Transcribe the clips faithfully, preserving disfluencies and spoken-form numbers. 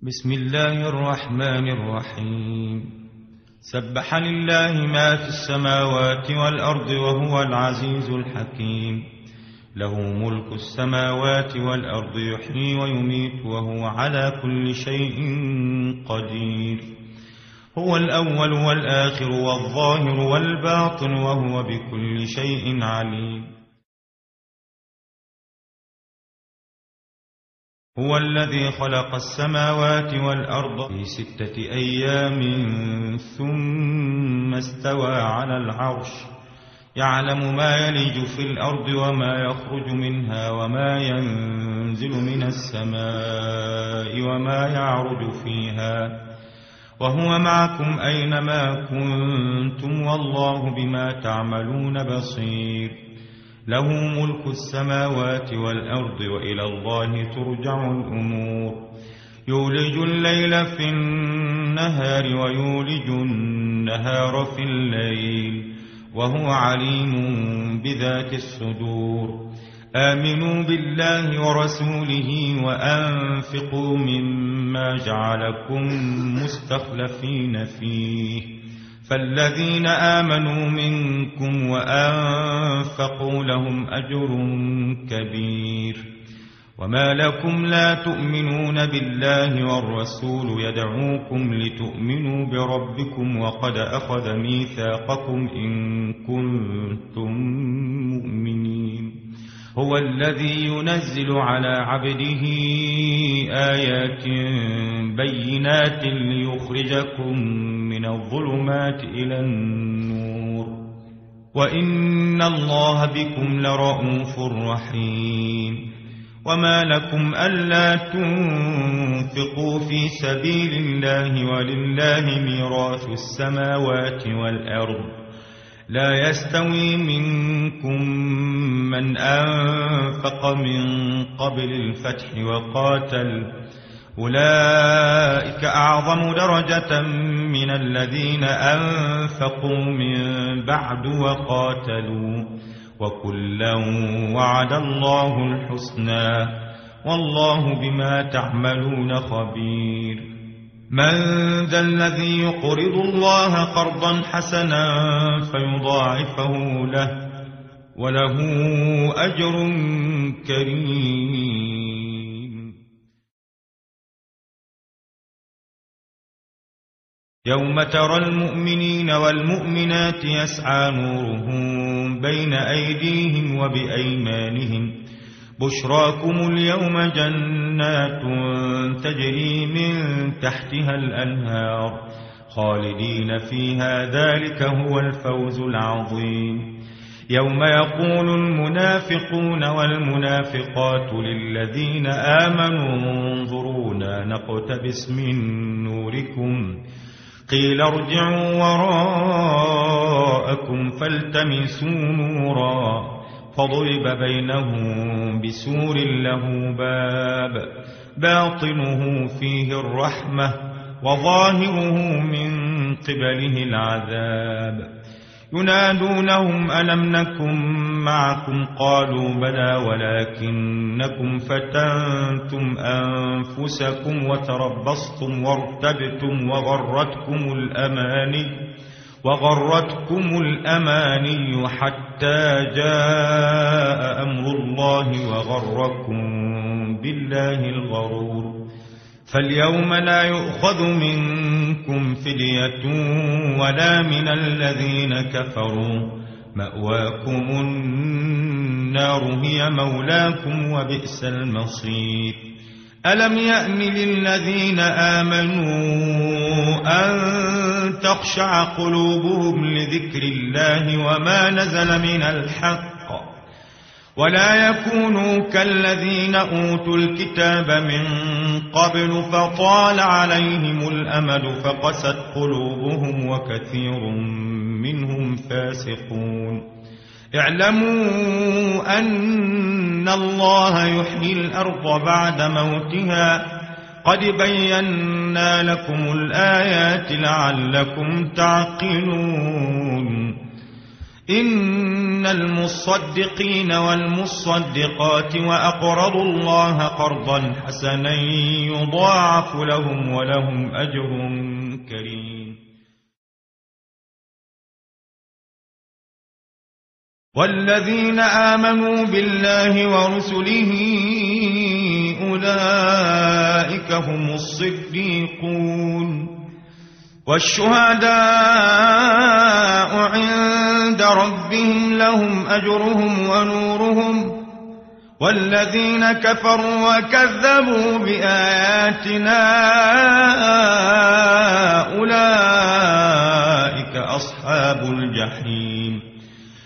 بسم الله الرحمن الرحيم. سبح لله ما في السماوات والأرض وهو العزيز الحكيم. له ملك السماوات والأرض يحيي ويميت وهو على كل شيء قدير. هو الأول والآخر والظاهر والباطن وهو بكل شيء عليم. هو الذي خلق السماوات والأرض في ستة أيام ثم استوى على العرش يعلم ما يلج في الأرض وما يخرج منها وما ينزل من السماء وما يعرج فيها وهو معكم أينما كنتم والله بما تعملون بصير. له ملك السماوات والأرض وإلى الله ترجع الأمور. يولج الليل في النهار ويولج النهار في الليل وهو عليم بذات الصدور. آمنوا بالله ورسوله وأنفقوا مما جعلكم مستخلفين فيه فالذين آمنوا منكم وأنفقوا لهم أجر كبير. وما لكم لا تؤمنون بالله والرسول يدعوكم لتؤمنوا بربكم وقد أخذ ميثاقكم إن كنتم مؤمنين. هو الذي ينزل على عبده آيات بينات ليخرجكم من الظلمات إلى النور وإن الله بكم لرءوف رحيم. وما لكم ألا تنفقوا في سبيل الله ولله ميراث السماوات والأرض لا يستوي منكم من أنفق من قبل الفتح وقاتل أولئك أعظم درجة من الذين أنفقوا من بعد وقاتلوا وكلا وعد الله الحسنى والله بما تعملون خبير. من ذا الذي يقرض الله قرضا حسنا فيضاعفه له وله أجر كريم. يوم ترى المؤمنين والمؤمنات يسعى نورهم بين أيديهم وبأيمانهم بشراكم اليوم جنات تجري من تحتها الأنهار خالدين فيها ذلك هو الفوز العظيم. يوم يقول المنافقون والمنافقات للذين آمنوا انظرونا نقتبس من نوركم قيل ارجعوا وراءكم فالتمسوا نورا فضرب بينهم بسور له باب باطنه فيه الرحمة وظاهره من قبله العذاب. ينادونهم ألم نكن معكم قالوا بلى ولكنكم فتنتم أنفسكم وتربصتم وارتبتم وغرتكم الأماني وغرتكم الأماني حتى جاء أمر الله وغركم بالله الغرور. فاليوم لا يؤخذ منكم فدية ولا من الذين كفروا مأواكم النار هي مولاكم وبئس المصير. ألم يأن للذين آمنوا أن تخشع قلوبهم لذكر الله وما نزل من الحق ولا يكونوا كالذين أوتوا الكتاب من قبل فطال عليهم الأمد فقست قلوبهم وكثير منهم فاسقون. اعلموا أن الله يحيي الأرض بعد موتها قد بينا لكم الآيات لعلكم تعقلون. إن المصدقين والمصدقات وأقرضوا الله قرضا حسنا يضاعف لهم ولهم أجر كريم. والذين آمنوا بالله ورسله أولئك هم الصديقون والشهداء عند ربهم لهم أجرهم ونورهم والذين كفروا وكذبوا بآياتنا أولئك أصحاب الجحيم.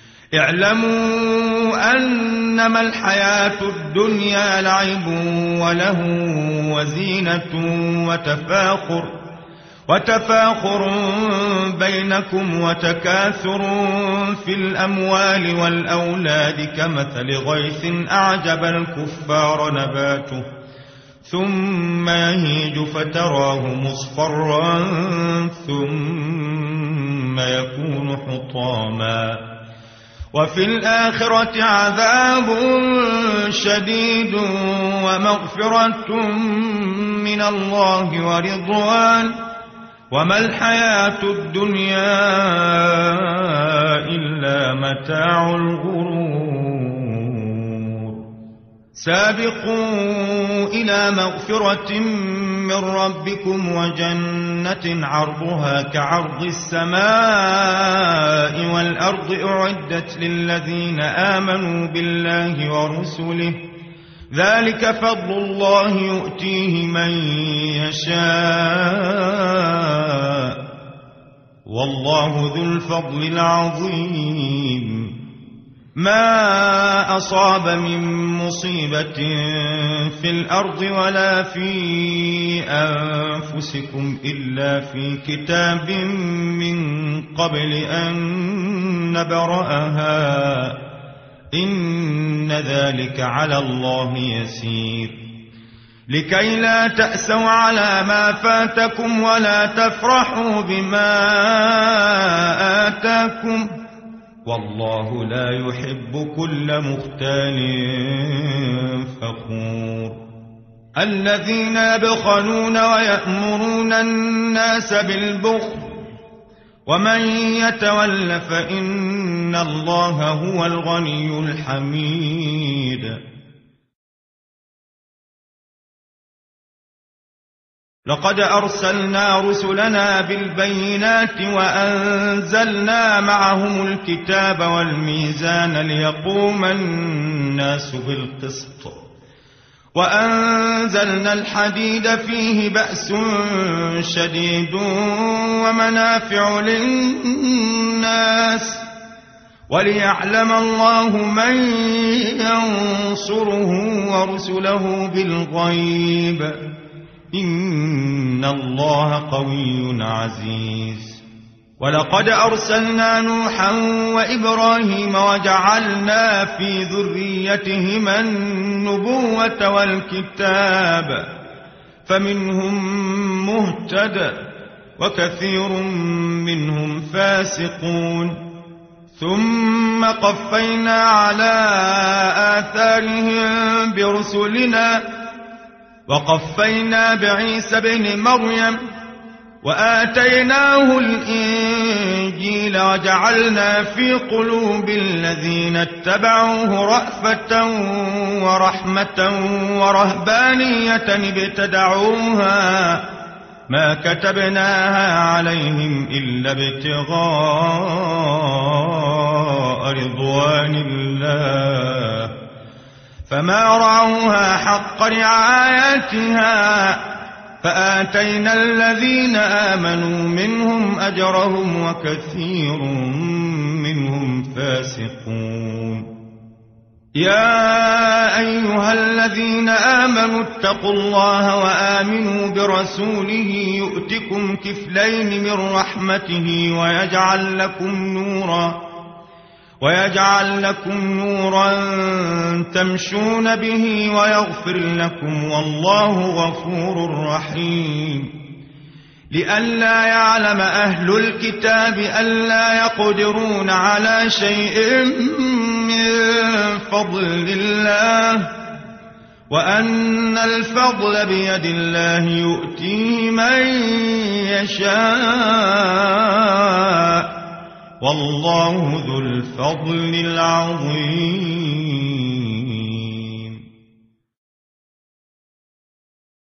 اعلموا أنما الحياة الدنيا لعب وله وزينة وتفاخر وتفاخر بينكم وتكاثر في الأموال والأولاد كمثل غيث أعجب الكفار نباته ثم يهيج فتراه مصفرا ثم يكون حطاما وفي الآخرة عذاب شديد ومغفرة من الله ورضوان وما الحياة الدنيا إلا متاع الغرور. سابقوا إلى مغفرة من ربكم وجنة عرضها كعرض السماء والأرض أعدت للذين آمنوا بالله ورسله ذلك فضل الله يؤتيه من يشاء والله ذو الفضل العظيم. ما أصاب من مصيبة في الأرض ولا في أنفسكم إلا في كتاب من قبل أن نبرأها إن ذلك على الله يسير. لكي لا تأسوا على ما فاتكم ولا تفرحوا بما آتاكم والله لا يحب كل مختال فخور. الذين يبخلون ويأمرون الناس بالبخل ومن يتول فإن الله هو الغني الحميد. لقد أرسلنا رسلنا بالبينات وأنزلنا معهم الكتاب والميزان ليقوم الناس بالقسط وأنزلنا الحديد فيه بأس شديد ومنافع للناس وليعلم الله من ينصره ورسله بالغيب إن الله قوي عزيز. ولقد أرسلنا نوحا وإبراهيم وجعلنا في ذريتهما النبوة والكتاب فمنهم مهتد وكثير منهم فاسقون ثم قفينا على آثارهم برسلنا وقفينا بعيسى بن مريم وآتيناه الإنجيل وجعلنا في قلوب الذين اتبعوه رأفة ورحمة ورهبانية ابتدعوها ما كتبناها عليهم إلا ابتغاء رضوان الله فما رعوها حق رعايتها فآتينا الذين آمنوا منهم أجرهم وكثير منهم فاسقون. يا أيها الذين آمنوا اتقوا الله وآمنوا برسوله يؤتكم كفلين من رحمته ويجعل لكم نورا ويجعل لكم نورا تمشون به ويغفر لكم والله غفور رحيم. لئلا يعلم أهل الكتاب ألا يقدرون على شيء من فضل الله وأن الفضل بيد الله يؤتيه من يشاء والله ذو الفضل العظيم.